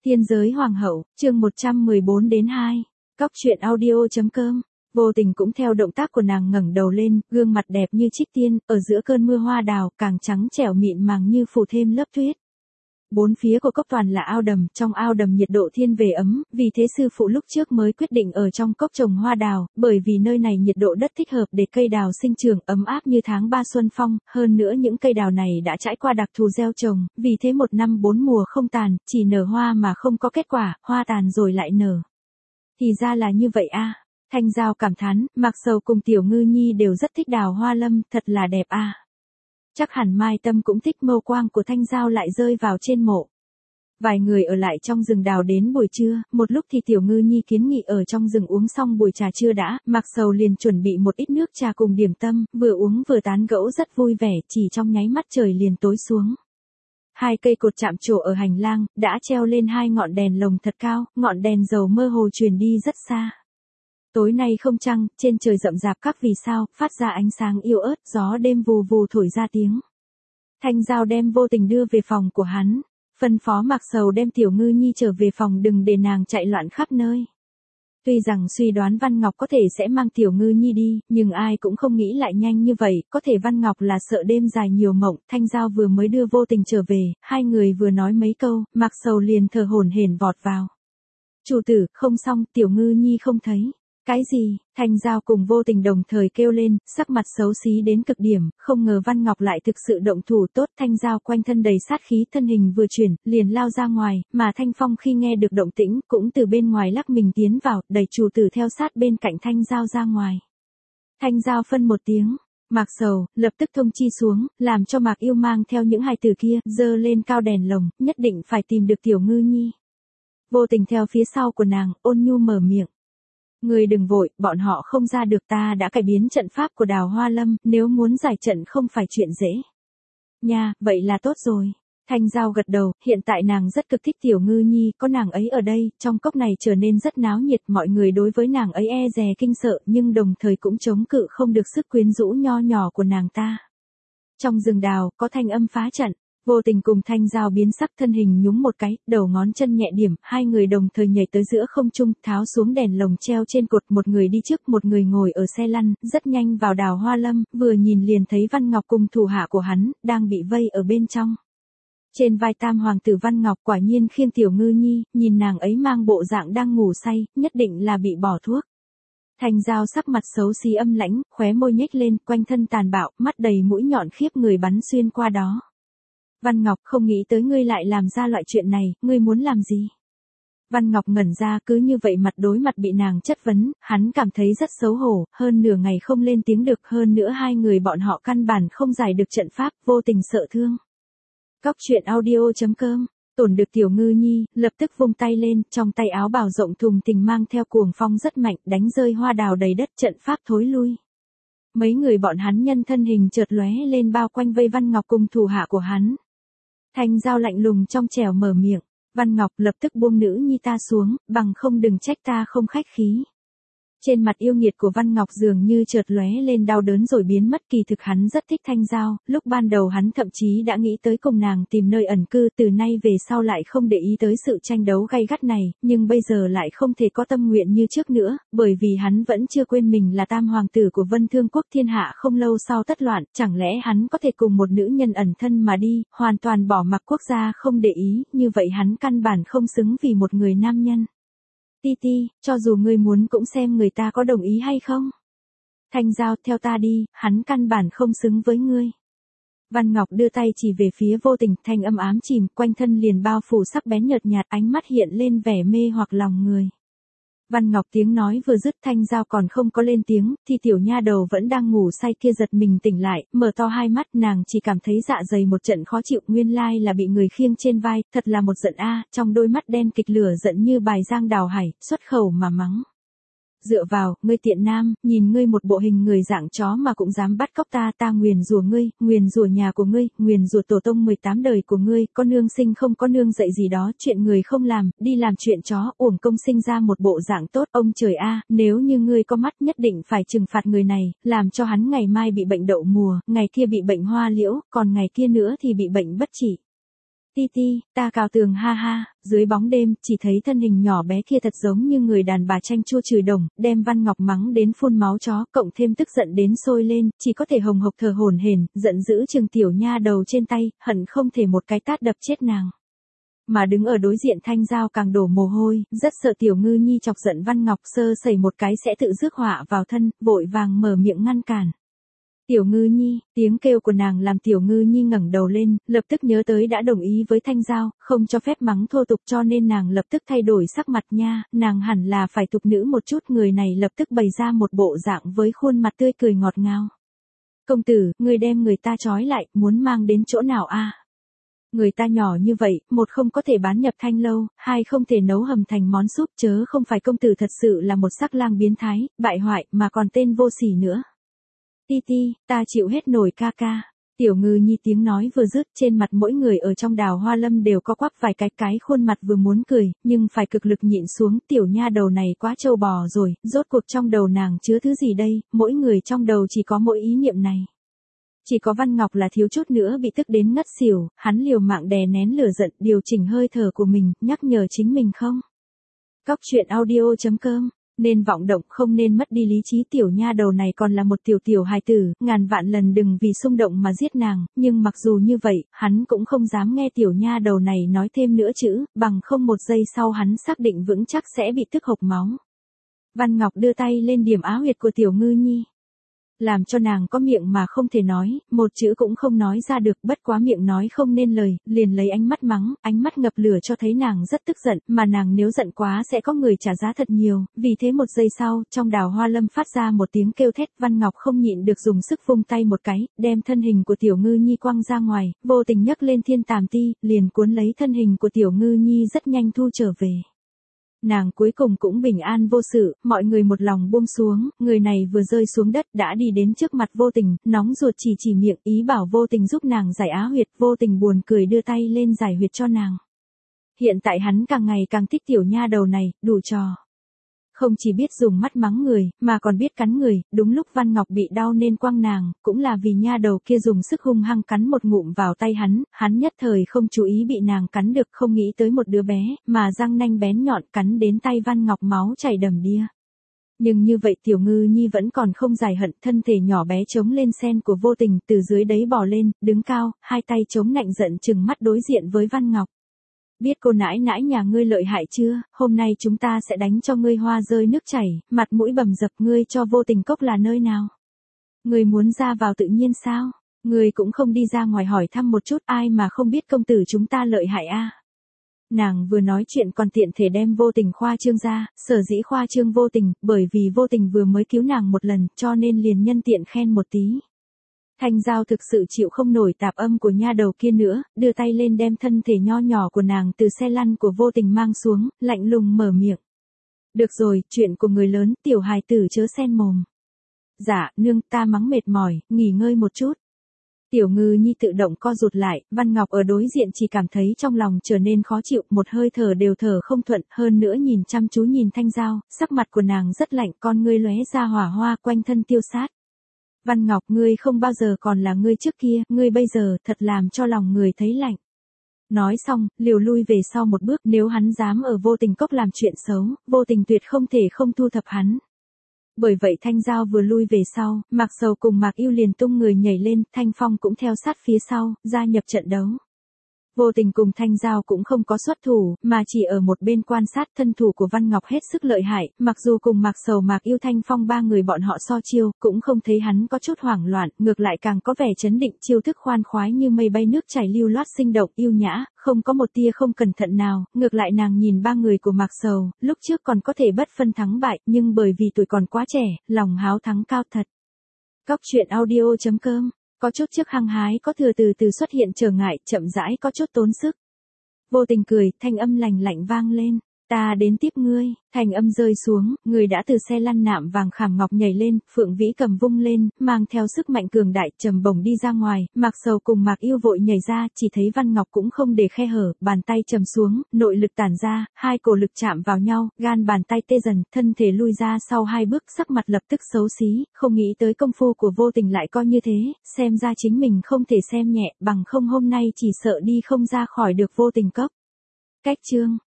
Tiên giới hoàng hậu, chương 114 đến 2. Cóc truyện audio.com. Vô tình cũng theo động tác của nàng ngẩng đầu lên, gương mặt đẹp như trích tiên, ở giữa cơn mưa hoa đào, càng trắng trẻo mịn màng như phủ thêm lớp tuyết. Bốn phía của cốc toàn là ao đầm, trong ao đầm nhiệt độ thiên về ấm, vì thế sư phụ lúc trước mới quyết định ở trong cốc trồng hoa đào, bởi vì nơi này nhiệt độ đất thích hợp để cây đào sinh trưởng ấm áp như tháng 3 xuân phong, hơn nữa những cây đào này đã trải qua đặc thù gieo trồng, vì thế một năm bốn mùa không tàn, chỉ nở hoa mà không có kết quả, hoa tàn rồi lại nở. Thì ra là như vậy a. Thanh Giao cảm thán, Mạc Sầu cùng Tiểu Ngư Nhi đều rất thích đào hoa lâm, thật là đẹp a. Chắc hẳn Mai Tâm cũng thích, mâu quang của Thanh Giao lại rơi vào trên mộ. Vài người ở lại trong rừng đào đến buổi trưa, một lúc thì Tiểu Ngư Nhi kiến nghị ở trong rừng uống xong buổi trà trưa đã, Mạc Sầu liền chuẩn bị một ít nước trà cùng điểm tâm, vừa uống vừa tán gẫu rất vui vẻ, chỉ trong nháy mắt trời liền tối xuống. Hai cây cột chạm trổ ở hành lang, đã treo lên hai ngọn đèn lồng thật cao, ngọn đèn dầu mơ hồ truyền đi rất xa. Tối nay không trăng, trên trời rậm rạp các vì sao, phát ra ánh sáng yếu ớt, gió đêm vù vù thổi ra tiếng. Thanh Giao đem Vô Tình đưa về phòng của hắn, phân phó Mạc Sầu đem Tiểu Ngư Nhi trở về phòng đừng để nàng chạy loạn khắp nơi. Tuy rằng suy đoán Văn Ngọc có thể sẽ mang Tiểu Ngư Nhi đi, nhưng ai cũng không nghĩ lại nhanh như vậy, có thể Văn Ngọc là sợ đêm dài nhiều mộng. Thanh Giao vừa mới đưa Vô Tình trở về, hai người vừa nói mấy câu, Mạc Sầu liền thở hổn hển vọt vào. Chủ tử, không xong, Tiểu Ngư Nhi không thấy. Cái gì? Thanh Giao cùng Vô Tình đồng thời kêu lên, sắc mặt xấu xí đến cực điểm, không ngờ Văn Ngọc lại thực sự động thủ tốt. Thanh Giao quanh thân đầy sát khí, thân hình vừa chuyển, liền lao ra ngoài, mà Thanh Phong khi nghe được động tĩnh, cũng từ bên ngoài lắc mình tiến vào, đẩy chủ tử theo sát bên cạnh Thanh Giao ra ngoài. Thanh Giao phân một tiếng, Mạc Sầu, lập tức thông chi xuống, làm cho Mạc Yêu mang theo những hài tử kia, dơ lên cao đèn lồng, nhất định phải tìm được Tiểu Ngư Nhi. Vô Tình theo phía sau của nàng, ôn nhu mở miệng. Người đừng vội, bọn họ không ra được, ta đã cải biến trận pháp của Đào Hoa Lâm, nếu muốn giải trận không phải chuyện dễ. Nha, vậy là tốt rồi. Thanh Giao gật đầu, hiện tại nàng rất cực thích Tiểu Ngư Nhi, có nàng ấy ở đây, trong cốc này trở nên rất náo nhiệt, mọi người đối với nàng ấy e dè kinh sợ, nhưng đồng thời cũng chống cự không được sức quyến rũ nho nhỏ của nàng ta. Trong rừng đào, có thanh âm phá trận. Vô Tình cùng Thanh Giao biến sắc, thân hình nhúng một cái, đầu ngón chân nhẹ điểm, hai người đồng thời nhảy tới giữa không trung, tháo xuống đèn lồng treo trên cột, một người đi trước, một người ngồi ở xe lăn, rất nhanh vào Đào Hoa Lâm, vừa nhìn liền thấy Văn Ngọc cùng thủ hạ của hắn, đang bị vây ở bên trong. Trên vai tam hoàng tử Văn Ngọc quả nhiên khiêng Tiểu Ngư Nhi, nhìn nàng ấy mang bộ dạng đang ngủ say, nhất định là bị bỏ thuốc. Thanh Giao sắc mặt xấu xí âm lãnh, khóe môi nhếch lên, quanh thân tàn bạo, mắt đầy mũi nhọn khiếp người bắn xuyên qua đó. Văn Ngọc, không nghĩ tới ngươi lại làm ra loại chuyện này, ngươi muốn làm gì? Văn Ngọc ngẩn ra, cứ như vậy mặt đối mặt bị nàng chất vấn, hắn cảm thấy rất xấu hổ, hơn nửa ngày không lên tiếng được, hơn nữa hai người bọn họ căn bản không giải được trận pháp, Vô Tình sợ thương. Cóc truyện audio.com. Tổn được Tiểu Ngư Nhi, lập tức vung tay lên, trong tay áo bào rộng thùng thình mang theo cuồng phong rất mạnh, đánh rơi hoa đào đầy đất, trận pháp thối lui. Mấy người bọn hắn nhân thân hình chợt lóe lên bao quanh vây Văn Ngọc cùng thủ hạ của hắn. Thanh Giao lạnh lùng trong trẻo mở miệng, Văn Ngọc lập tức buông nữ nhi ta xuống, bằng không đừng trách ta không khách khí. Trên mặt yêu nghiệt của Văn Ngọc dường như chợt lóe lên đau đớn rồi biến mất, kỳ thực hắn rất thích Thanh Giao, lúc ban đầu hắn thậm chí đã nghĩ tới cùng nàng tìm nơi ẩn cư, từ nay về sau lại không để ý tới sự tranh đấu gay gắt này, nhưng bây giờ lại không thể có tâm nguyện như trước nữa, bởi vì hắn vẫn chưa quên mình là tam hoàng tử của Vân Thương quốc thiên hạ không lâu sau tất loạn, chẳng lẽ hắn có thể cùng một nữ nhân ẩn thân mà đi, hoàn toàn bỏ mặc quốc gia không để ý, như vậy hắn căn bản không xứng vì một người nam nhân. Ti Ti, cho dù ngươi muốn cũng xem người ta có đồng ý hay không. Thanh Giao, theo ta đi, hắn căn bản không xứng với ngươi. Văn Ngọc đưa tay chỉ về phía Vô Tình, thanh âm ám chìm, quanh thân liền bao phủ sắc bén nhợt nhạt, ánh mắt hiện lên vẻ mê hoặc lòng người. Văn Ngọc tiếng nói vừa dứt, Thanh Giao còn không có lên tiếng, thì tiểu nha đầu vẫn đang ngủ say kia giật mình tỉnh lại, mở to hai mắt, nàng chỉ cảm thấy dạ dày một trận khó chịu, nguyên lai là bị người khiêng trên vai, thật là một giận a, trong đôi mắt đen kịch lửa giận như bài giang đào hải, xuất khẩu mà mắng. Dựa vào, ngươi tiện nam, nhìn ngươi một bộ hình người dạng chó mà cũng dám bắt cóc ta, ta nguyền rủa ngươi, nguyền rủa nhà của ngươi, nguyền rủa tổ tông 18 đời của ngươi, có nương sinh không có nương dạy gì đó, chuyện người không làm, đi làm chuyện chó, uổng công sinh ra một bộ dạng tốt, ông trời a, nếu như ngươi có mắt nhất định phải trừng phạt người này, làm cho hắn ngày mai bị bệnh đậu mùa, ngày kia bị bệnh hoa liễu, còn ngày kia nữa thì bị bệnh bất trị. Ti ti, ta cào tường ha ha, dưới bóng đêm, chỉ thấy thân hình nhỏ bé kia thật giống như người đàn bà chanh chua chửi đồng, đem Văn Ngọc mắng đến phun máu chó, cộng thêm tức giận đến sôi lên, chỉ có thể hồng hộc thở hổn hển, giận dữ chừng tiểu nha đầu trên tay, hận không thể một cái tát đập chết nàng. Mà đứng ở đối diện Thanh Giao càng đổ mồ hôi, rất sợ Tiểu Ngư Nhi chọc giận Văn Ngọc sơ sẩy một cái sẽ tự rước họa vào thân, vội vàng mở miệng ngăn cản. Tiểu Ngư Nhi, tiếng kêu của nàng làm Tiểu Ngư Nhi ngẩng đầu lên, lập tức nhớ tới đã đồng ý với Thanh Giao, không cho phép mắng thô tục cho nên nàng lập tức thay đổi sắc mặt nha, nàng hẳn là phải tục nữ một chút, người này lập tức bày ra một bộ dạng với khuôn mặt tươi cười ngọt ngào. Công tử, người đem người ta trói lại, muốn mang đến chỗ nào a? Người ta nhỏ như vậy, một không có thể bán nhập thanh lâu, hai không thể nấu hầm thành món súp, chớ không phải công tử thật sự là một sắc lang biến thái, bại hoại, mà còn tên vô sỉ nữa. Ti ti, ta chịu hết nổi ca ca. Tiểu Ngư Nhi tiếng nói vừa dứt, trên mặt mỗi người ở trong Đào Hoa Lâm đều có quắp vài cái khuôn mặt vừa muốn cười, nhưng phải cực lực nhịn xuống, tiểu nha đầu này quá trâu bò rồi, rốt cuộc trong đầu nàng chứa thứ gì đây, mỗi người trong đầu chỉ có mỗi ý niệm này. Chỉ có Văn Ngọc là thiếu chút nữa bị tức đến ngất xỉu, hắn liều mạng đè nén lửa giận, điều chỉnh hơi thở của mình, nhắc nhở chính mình không. Cóc truyện audio.com, nên vọng động không nên mất đi lý trí, tiểu nha đầu này còn là một tiểu hài tử, ngàn vạn lần đừng vì xung động mà giết nàng, nhưng mặc dù như vậy, hắn cũng không dám nghe tiểu nha đầu này nói thêm nữa chữ, bằng không một giây sau hắn xác định vững chắc sẽ bị tức hộc máu. Văn Ngọc đưa tay lên điểm á huyệt của Tiểu Ngư Nhi, làm cho nàng có miệng mà không thể nói, một chữ cũng không nói ra được, bất quá miệng nói không nên lời, liền lấy ánh mắt mắng, ánh mắt ngập lửa cho thấy nàng rất tức giận, mà nàng nếu giận quá sẽ có người trả giá thật nhiều, vì thế một giây sau, trong Đào Hoa Lâm phát ra một tiếng kêu thét, Văn Ngọc không nhịn được dùng sức vung tay một cái, đem thân hình của Tiểu Ngư Nhi quăng ra ngoài, vô tình nhấc lên thiên tàm ti, liền cuốn lấy thân hình của Tiểu Ngư Nhi rất nhanh thu trở về. Nàng cuối cùng cũng bình an vô sự, mọi người một lòng buông xuống, người này vừa rơi xuống đất đã đi đến trước mặt Vô Tình, nóng ruột chỉ miệng, ý bảo Vô Tình giúp nàng giải á huyệt, Vô Tình buồn cười đưa tay lên giải huyệt cho nàng. Hiện tại hắn càng ngày càng thích tiểu nha đầu này, đủ trò. Không chỉ biết dùng mắt mắng người, mà còn biết cắn người, đúng lúc Văn Ngọc bị đau nên quăng nàng, cũng là vì nha đầu kia dùng sức hung hăng cắn một ngụm vào tay hắn nhất thời không chú ý bị nàng cắn được, không nghĩ tới một đứa bé, mà răng nanh bén nhọn cắn đến tay Văn Ngọc máu chảy đầm đìa. Nhưng như vậy Tiểu Ngư Nhi vẫn còn không giải hận, thân thể nhỏ bé chống lên sen của Vô Tình, từ dưới đấy bò lên, đứng cao, hai tay chống nạnh giận chừng mắt đối diện với Văn Ngọc. Biết cô nãi nãi nhà ngươi lợi hại chưa, hôm nay chúng ta sẽ đánh cho ngươi hoa rơi nước chảy, mặt mũi bầm dập, ngươi cho Vô Tình cốc là nơi nào? Ngươi muốn ra vào tự nhiên sao? Ngươi cũng không đi ra ngoài hỏi thăm một chút, ai mà không biết công tử chúng ta lợi hại a? Nàng vừa nói chuyện còn tiện thể đem Vô Tình khoa trương ra, sở dĩ khoa trương Vô Tình, bởi vì Vô Tình vừa mới cứu nàng một lần, cho nên liền nhân tiện khen một tí. Thanh Giao thực sự chịu không nổi tạp âm của nha đầu kia nữa, đưa tay lên đem thân thể nho nhỏ của nàng từ xe lăn của Vô Tình mang xuống, lạnh lùng mở miệng. Được rồi, chuyện của người lớn, tiểu hài tử chớ xen mồm. Dạ, nương, ta mắng mệt mỏi, nghỉ ngơi một chút. Tiểu Ngư Nhi tự động co rụt lại, Văn Ngọc ở đối diện chỉ cảm thấy trong lòng trở nên khó chịu, một hơi thở đều thở không thuận, hơn nữa nhìn chăm chú nhìn Thanh Giao, sắc mặt của nàng rất lạnh, con ngươi lóe ra hỏa hoa quanh thân tiêu sát. Văn Ngọc, ngươi không bao giờ còn là ngươi trước kia, ngươi bây giờ thật làm cho lòng người thấy lạnh. Nói xong, liều lui về sau một bước, nếu hắn dám ở Vô Tình cốc làm chuyện xấu, Vô Tình tuyệt không thể không thu thập hắn. Bởi vậy Thanh Giao vừa lui về sau, Mạc Sầu cùng Mạc Yêu liền tung người nhảy lên, Thanh Phong cũng theo sát phía sau, gia nhập trận đấu. Vô Tình cùng Thanh Giao cũng không có xuất thủ, mà chỉ ở một bên quan sát, thân thủ của Văn Ngọc hết sức lợi hại, mặc dù cùng Mạc Sầu Mạc Yêu Thanh Phong ba người bọn họ so chiêu, cũng không thấy hắn có chút hoảng loạn, ngược lại càng có vẻ chấn định, chiêu thức khoan khoái như mây bay nước chảy lưu loát sinh động, yêu nhã, không có một tia không cẩn thận nào, ngược lại nàng nhìn ba người của Mạc Sầu, lúc trước còn có thể bất phân thắng bại, nhưng bởi vì tuổi còn quá trẻ, lòng háo thắng cao thật. Cóc truyện audio.com, có chút trước hăng hái, có thừa từ từ xuất hiện trở ngại, chậm rãi có chút tốn sức. Vô Tình cười, thanh âm lành lạnh vang lên. Ta đến tiếp ngươi, thành âm rơi xuống, người đã từ xe lăn nạm vàng khảm ngọc nhảy lên, Phượng Vĩ cầm vung lên, mang theo sức mạnh cường đại, trầm bổng đi ra ngoài, Mạc Sầu cùng Mạc Yêu vội nhảy ra, chỉ thấy Văn Ngọc cũng không để khe hở, bàn tay trầm xuống, nội lực tản ra, hai cổ lực chạm vào nhau, gan bàn tay tê dần, thân thể lui ra sau hai bước, sắc mặt lập tức xấu xí, không nghĩ tới công phu của Vô Tình lại coi như thế, xem ra chính mình không thể xem nhẹ, bằng không hôm nay chỉ sợ đi không ra khỏi được Vô Tình cốc. Cách chương